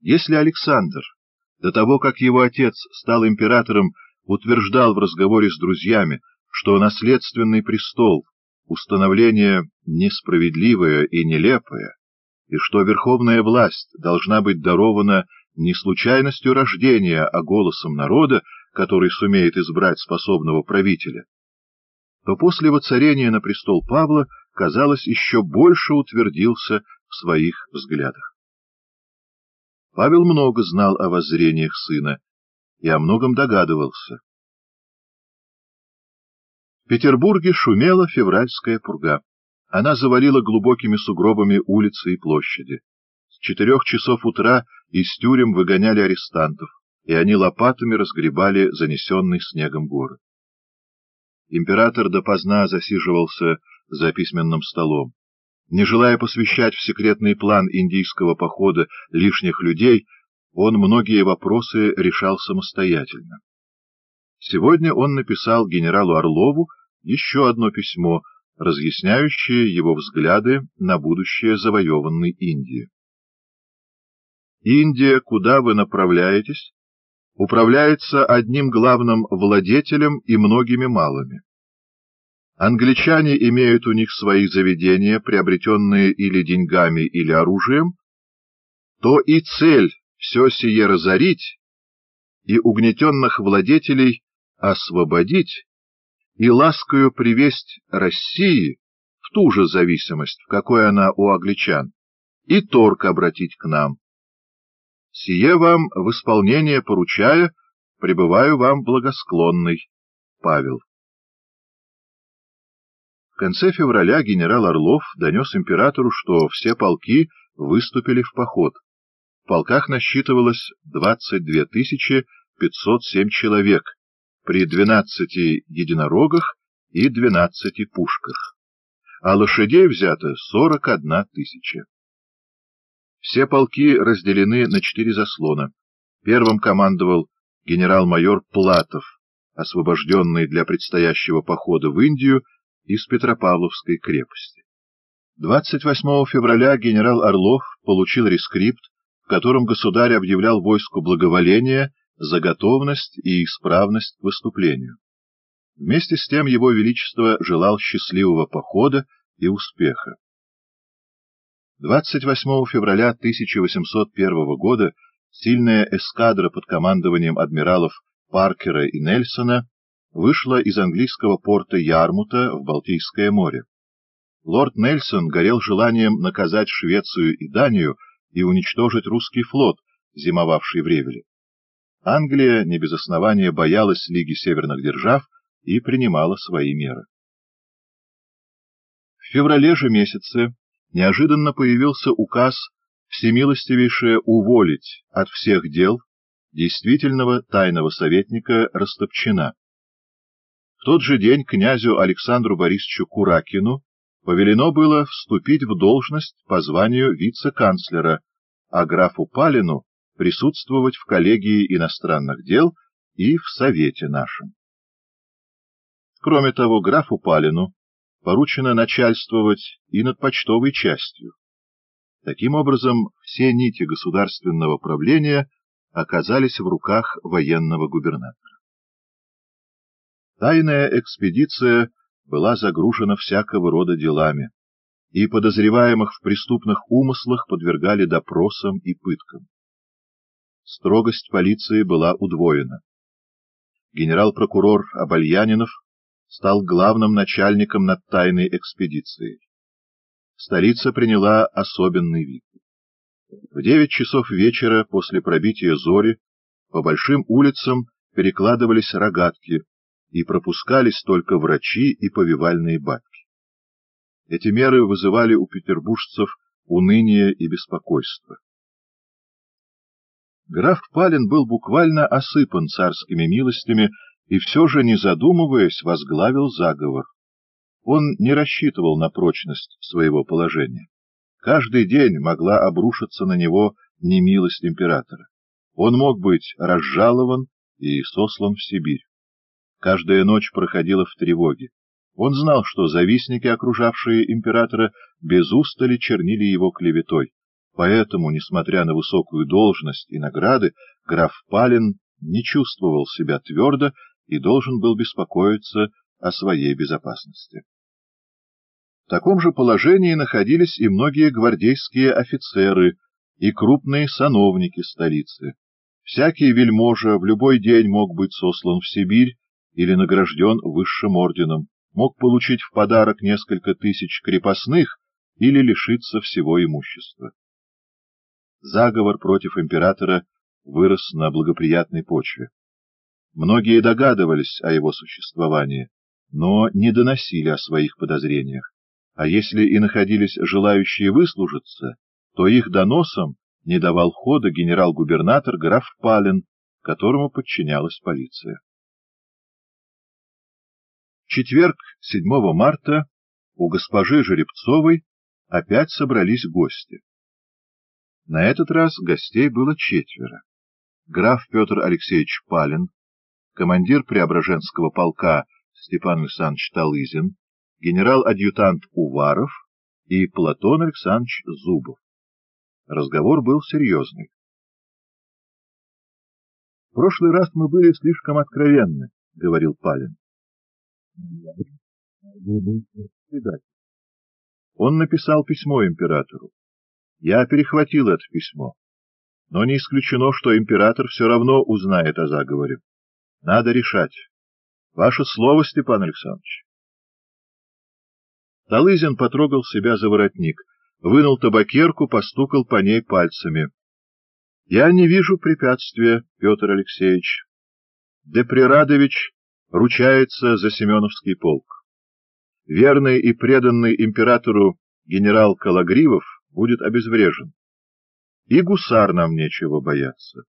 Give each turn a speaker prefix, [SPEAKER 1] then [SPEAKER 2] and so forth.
[SPEAKER 1] Если Александр, до того, как его отец стал императором, утверждал в разговоре с друзьями, что наследственный престол — установление несправедливое и нелепое, и что верховная власть должна быть дарована не случайностью рождения, а голосом народа, который сумеет избрать способного правителя, то после воцарения на престол Павла, казалось, еще больше утвердился в своих взглядах. Павел много знал о воззрениях сына и о многом догадывался. В Петербурге шумела февральская пурга. Она завалила глубокими сугробами улицы и площади. С 4 часов утра из тюрем выгоняли арестантов, и они лопатами разгребали занесенный снегом город. Император допоздна засиживался за письменным столом. Не желая посвящать в секретный план индийского похода лишних людей, он многие вопросы решал самостоятельно. Сегодня он написал генералу Орлову еще одно письмо, разъясняющее его взгляды на будущее завоеванной Индии. «Индия, куда вы направляетесь, управляется одним главным владетелем и многими малыми. Англичане имеют у них свои заведения, приобретенные или деньгами, или оружием, то и цель все сие разорить и угнетенных владетелей освободить и ласкою привесть России в ту же зависимость, в какой она у англичан, и торг обратить к нам. Сие вам в исполнение поручая, пребываю вам благосклонный, Павел». В конце февраля генерал Орлов донес императору, что все полки выступили в поход. В полках насчитывалось 22 507 человек при 12 единорогах и 12 пушках, а лошадей взято 41 000. Все полки разделены на 4 заслона. Первым командовал генерал-майор Платов, освобожденный для предстоящего похода в Индию из Петропавловской крепости. 28 февраля генерал Орлов получил рескрипт, в котором государь объявлял войску благоволение за готовность и исправность к выступлению. Вместе с тем его величество желал счастливого похода и успеха. 28 февраля 1801 года сильная эскадра под командованием адмиралов Паркера и Нельсона вышла из английского порта Ярмута в Балтийское море. Лорд Нельсон горел желанием наказать Швецию и Данию и уничтожить русский флот, зимовавший в Ревеле. Англия не без основания боялась Лиги Северных Держав и принимала свои меры. В феврале же месяце неожиданно появился указ всемилостивейшее уволить от всех дел действительного тайного советника Растопчина. В тот же день князю Александру Борисовичу Куракину повелено было вступить в должность по званию вице-канцлера, а графу Палину присутствовать в коллегии иностранных дел и в Совете нашем. Кроме того, графу Палину поручено начальствовать и над почтовой частью. Таким образом, все нити государственного правления оказались в руках военного губернатора. Тайная экспедиция была загружена всякого рода делами, и подозреваемых в преступных умыслах подвергали допросам и пыткам. Строгость полиции была удвоена. Генерал-прокурор Обольянинов стал главным начальником над тайной экспедицией. Столица приняла особенный вид. В 9 часов вечера после пробития зори по большим улицам перекладывались рогатки, и пропускались только врачи и повивальные бабки. Эти меры вызывали у петербуржцев уныние и беспокойство. Граф Палин был буквально осыпан царскими милостями и все же, не задумываясь, возглавил заговор. Он не рассчитывал на прочность своего положения. Каждый день могла обрушиться на него немилость императора. Он мог быть разжалован и сослан в Сибирь. Каждая ночь проходила в тревоге. Он знал, что завистники, окружавшие императора, без устали чернили его клеветой. Поэтому, несмотря на высокую должность и награды, граф Пален не чувствовал себя твердо и должен был беспокоиться о своей безопасности. В таком же положении находились и многие гвардейские офицеры и крупные сановники столицы. Всякий вельможа в любой день мог быть сослан в Сибирь или награжден высшим орденом, мог получить в подарок несколько тысяч крепостных или лишиться всего имущества. Заговор против императора вырос на благоприятной почве. Многие догадывались о его существовании, но не доносили о своих подозрениях, а если и находились желающие выслужиться, то их доносам не давал хода генерал-губернатор граф Пален, которому подчинялась полиция. В четверг, 7 марта, у госпожи Жеребцовой опять собрались гости. На этот раз гостей было 4. Граф Петр Алексеевич Пален, командир Преображенского полка Степан Александрович Талызин, генерал-адъютант Уваров и Платон Александрович Зубов. Разговор был серьезный. — В прошлый раз мы были слишком откровенны, — говорил Пален. Он написал письмо императору. Я перехватил это письмо. Но не исключено, что император все равно узнает о заговоре. Надо решать. Ваше слово, Степан Александрович. Талызин потрогал себя за воротник, вынул табакерку, постукал по ней пальцами. — Я не вижу препятствия, Петр Алексеевич. Деприрадович ручается за Семеновский полк. Верный и преданный императору генерал Калагривов будет обезврежен. И гусар нам нечего бояться.